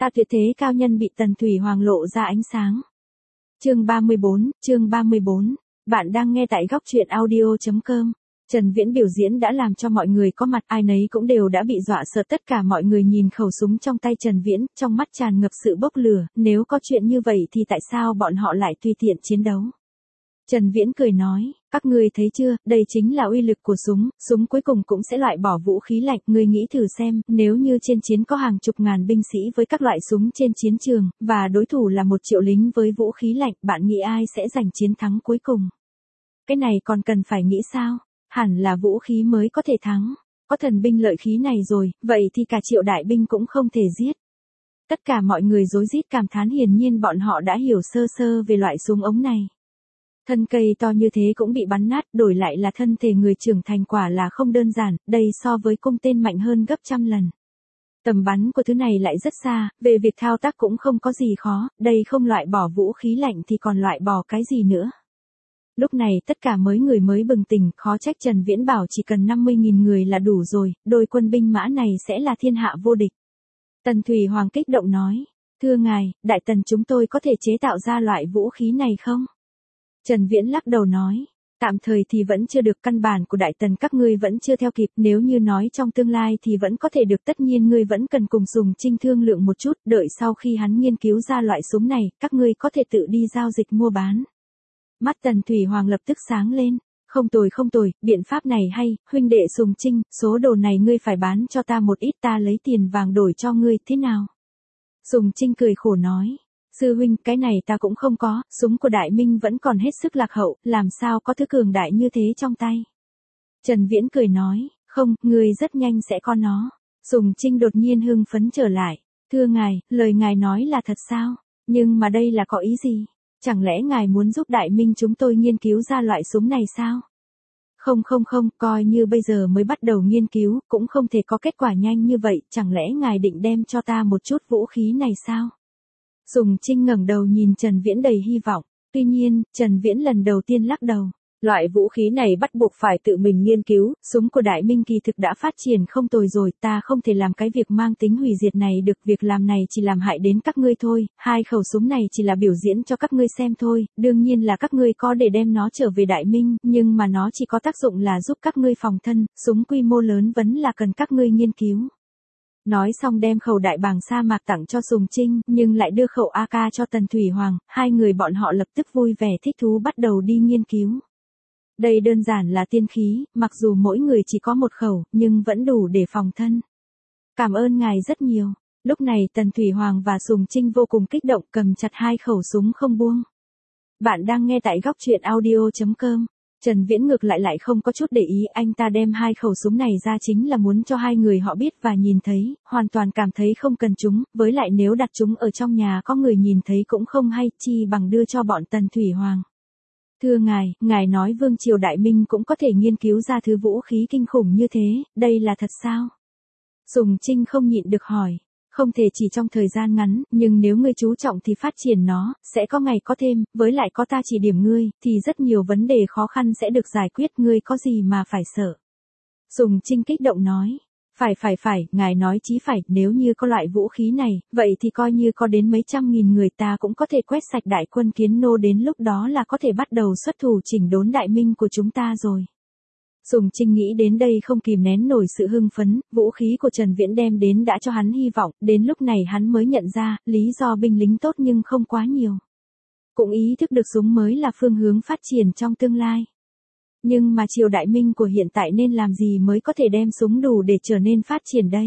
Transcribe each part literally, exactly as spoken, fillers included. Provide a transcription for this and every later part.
Ta tuyệt thế cao nhân bị Tần Thủy Hoàng lộ ra ánh sáng. Chương ba mươi bốn, chương ba mươi bốn. Bạn đang nghe tại góc truyện audio chấm com. Trần Viễn biểu diễn đã làm cho mọi người có mặt, ai nấy cũng đều đã bị dọa sợ, tất cả mọi người nhìn khẩu súng trong tay Trần Viễn, trong mắt tràn ngập sự bốc lửa, nếu có chuyện như vậy thì tại sao bọn họ lại tùy tiện chiến đấu? Trần Viễn cười nói, các ngươi thấy chưa, đây chính là uy lực của súng, súng cuối cùng cũng sẽ loại bỏ vũ khí lạnh, ngươi nghĩ thử xem, nếu như trên chiến có hàng chục ngàn binh sĩ với các loại súng trên chiến trường, và đối thủ là một triệu lính với vũ khí lạnh, bạn nghĩ ai sẽ giành chiến thắng cuối cùng? Cái này còn cần phải nghĩ sao? Hẳn là vũ khí mới có thể thắng, có thần binh lợi khí này rồi, vậy thì cả triệu đại binh cũng không thể giết. Tất cả mọi người rối rít cảm thán, hiển nhiên bọn họ đã hiểu sơ sơ về loại súng ống này. Thân cây to như thế cũng bị bắn nát, đổi lại là thân thể người trưởng thành quả là không đơn giản, đây so với cung tên mạnh hơn gấp trăm lần. Tầm bắn của thứ này lại rất xa, về việc thao tác cũng không có gì khó, đây không loại bỏ vũ khí lạnh thì còn loại bỏ cái gì nữa. Lúc này tất cả mấy người mới bừng tỉnh, khó trách Trần Viễn bảo chỉ cần năm mươi nghìn người là đủ rồi, đôi quân binh mã này sẽ là thiên hạ vô địch. Tần Thủy Hoàng kích động nói, thưa ngài, đại tần chúng tôi có thể chế tạo ra loại vũ khí này không? Trần Viễn lắc đầu nói, tạm thời thì vẫn chưa được, căn bản của đại tần các ngươi vẫn chưa theo kịp, nếu như nói trong tương lai thì vẫn có thể được, tất nhiên ngươi vẫn cần cùng Sùng Trinh thương lượng một chút, đợi sau khi hắn nghiên cứu ra loại súng này, các ngươi có thể tự đi giao dịch mua bán. Mắt Tần Thủy Hoàng lập tức sáng lên, không tồi không tồi, biện pháp này hay, huynh đệ Sùng Trinh, số đồ này ngươi phải bán cho ta một ít, ta lấy tiền vàng đổi cho ngươi, thế nào? Sùng Trinh cười khổ nói, sư huynh, cái này ta cũng không có, súng của Đại Minh vẫn còn hết sức lạc hậu, làm sao có thứ cường đại như thế trong tay. Trần Viễn cười nói, không, ngươi rất nhanh sẽ có nó. Sùng Trinh đột nhiên hưng phấn trở lại, thưa ngài, lời ngài nói là thật sao? Nhưng mà đây là có ý gì? Chẳng lẽ ngài muốn giúp Đại Minh chúng tôi nghiên cứu ra loại súng này sao? Không không không, coi như bây giờ mới bắt đầu nghiên cứu, cũng không thể có kết quả nhanh như vậy, chẳng lẽ ngài định đem cho ta một chút vũ khí này sao? Sùng Trinh ngẩng đầu nhìn Trần Viễn đầy hy vọng, tuy nhiên, Trần Viễn lần đầu tiên lắc đầu. Loại vũ khí này bắt buộc phải tự mình nghiên cứu, súng của Đại Minh kỳ thực đã phát triển không tồi rồi, ta không thể làm cái việc mang tính hủy diệt này được, việc làm này chỉ làm hại đến các ngươi thôi, hai khẩu súng này chỉ là biểu diễn cho các ngươi xem thôi, đương nhiên là các ngươi có để đem nó trở về Đại Minh, nhưng mà nó chỉ có tác dụng là giúp các ngươi phòng thân, súng quy mô lớn vẫn là cần các ngươi nghiên cứu. Nói xong đem khẩu đại bàng sa mạc tặng cho Sùng Trinh, nhưng lại đưa khẩu a ca cho Tần Thủy Hoàng, hai người bọn họ lập tức vui vẻ thích thú bắt đầu đi nghiên cứu. Đây đơn giản là tiên khí, mặc dù mỗi người chỉ có một khẩu, nhưng vẫn đủ để phòng thân. Cảm ơn ngài rất nhiều. Lúc này Tần Thủy Hoàng và Sùng Trinh vô cùng kích động, cầm chặt hai khẩu súng không buông. Bạn đang nghe tại góc truyện audio chấm com. Trần Viễn ngược lại lại không có chút để ý, anh ta đem hai khẩu súng này ra chính là muốn cho hai người họ biết và nhìn thấy, hoàn toàn cảm thấy không cần chúng, với lại nếu đặt chúng ở trong nhà có người nhìn thấy cũng không hay, chi bằng đưa cho bọn Tần Thủy Hoàng. Thưa ngài, ngài nói Vương triều Đại Minh cũng có thể nghiên cứu ra thứ vũ khí kinh khủng như thế, đây là thật sao? Sùng Trinh không nhịn được hỏi. Không thể chỉ trong thời gian ngắn, nhưng nếu ngươi chú trọng thì phát triển nó, sẽ có ngày có thêm, với lại có ta chỉ điểm ngươi, thì rất nhiều vấn đề khó khăn sẽ được giải quyết, ngươi có gì mà phải sợ. Sùng Trinh kích động nói, phải phải phải, ngài nói chí phải, nếu như có loại vũ khí này, vậy thì coi như có đến mấy trăm nghìn người ta cũng có thể quét sạch đại quân Kiến Nô, đến lúc đó là có thể bắt đầu xuất thủ chỉnh đốn Đại Minh của chúng ta rồi. Sùng Trinh nghĩ đến đây không kìm nén nổi sự hưng phấn, vũ khí của Trần Viễn đem đến đã cho hắn hy vọng, đến lúc này hắn mới nhận ra, lý do binh lính tốt nhưng không quá nhiều. Cũng ý thức được súng mới là phương hướng phát triển trong tương lai. Nhưng mà triều Đại Minh của hiện tại nên làm gì mới có thể đem súng đủ để trở nên phát triển đây?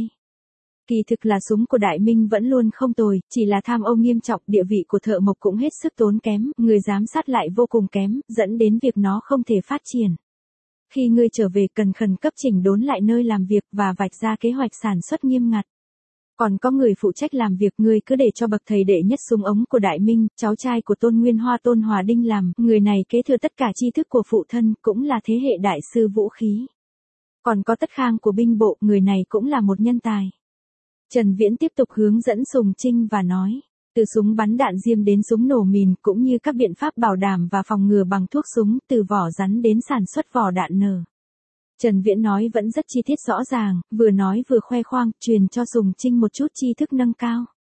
Kỳ thực là súng của Đại Minh vẫn luôn không tồi, chỉ là tham ô nghiêm trọng, địa vị của thợ mộc cũng hết sức tốn kém, người giám sát lại vô cùng kém, dẫn đến việc nó không thể phát triển. Khi ngươi trở về cần khẩn cấp chỉnh đốn lại nơi làm việc và vạch ra kế hoạch sản xuất nghiêm ngặt. Còn có người phụ trách làm việc, ngươi cứ để cho bậc thầy đệ nhất súng ống của Đại Minh, cháu trai của Tôn Nguyên Hoa Tôn Hòa Đinh làm, người này kế thừa tất cả tri thức của phụ thân, cũng là thế hệ đại sư vũ khí. Còn có Tất Khang của binh bộ, người này cũng là một nhân tài. Trần Viễn tiếp tục hướng dẫn Sùng Trinh và nói, từ súng bắn đạn diêm đến súng nổ mìn, cũng như các biện pháp bảo đảm và phòng ngừa bằng thuốc súng, từ vỏ rắn đến sản xuất vỏ đạn nở. Trần Viễn nói vẫn rất chi tiết rõ ràng, vừa nói vừa khoe khoang, truyền cho Sùng Trinh một chút tri thức nâng cao.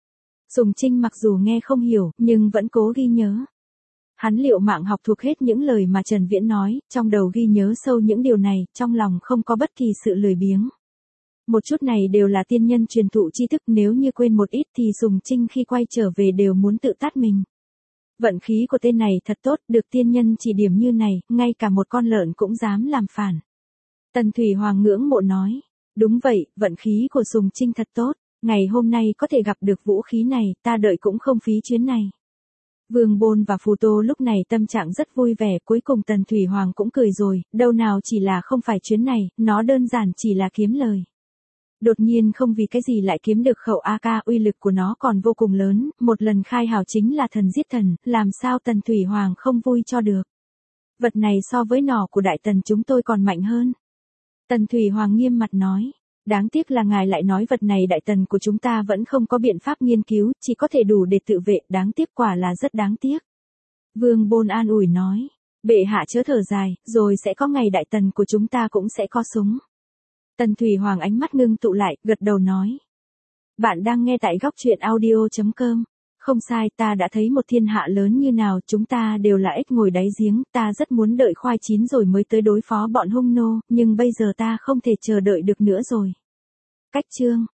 Sùng Trinh mặc dù nghe không hiểu, nhưng vẫn cố ghi nhớ. Hắn liệu mạng học thuộc hết những lời mà Trần Viễn nói, trong đầu ghi nhớ sâu những điều này, trong lòng không có bất kỳ sự lười biếng. Một chút này đều là tiên nhân truyền thụ tri thức, nếu như quên một ít thì Sùng Trinh khi quay trở về đều muốn tự tát mình. Vận khí của tên này thật tốt, được tiên nhân chỉ điểm như này, ngay cả một con lợn cũng dám làm phản. Tần Thủy Hoàng ngưỡng mộ nói, đúng vậy, vận khí của Sùng Trinh thật tốt, ngày hôm nay có thể gặp được vũ khí này, ta đợi cũng không phí chuyến này. Vương Bôn và Phù Tô lúc này tâm trạng rất vui vẻ, cuối cùng Tần Thủy Hoàng cũng cười rồi, đâu nào chỉ là không phải chuyến này, nó đơn giản chỉ là kiếm lời. Đột nhiên không vì cái gì lại kiếm được khẩu a ca, uy lực của nó còn vô cùng lớn, một lần khai hào chính là thần giết thần, làm sao Tần Thủy Hoàng không vui cho được. Vật này so với nỏ của Đại Tần chúng tôi còn mạnh hơn. Tần Thủy Hoàng nghiêm mặt nói, đáng tiếc là ngài lại nói vật này Đại Tần của chúng ta vẫn không có biện pháp nghiên cứu, chỉ có thể đủ để tự vệ, đáng tiếc, quả là rất đáng tiếc. Vương Bôn an ủi nói, bệ hạ chớ thở dài, rồi sẽ có ngày Đại Tần của chúng ta cũng sẽ có súng. Tần Thủy Hoàng ánh mắt ngưng tụ lại, gật đầu nói. Bạn đang nghe tại góc truyện audio chấm com. Không sai, ta đã thấy một thiên hạ lớn như nào, chúng ta đều là ếch ngồi đáy giếng, ta rất muốn đợi khoai chín rồi mới tới đối phó bọn hung nô, nhưng bây giờ ta không thể chờ đợi được nữa rồi. Cách chương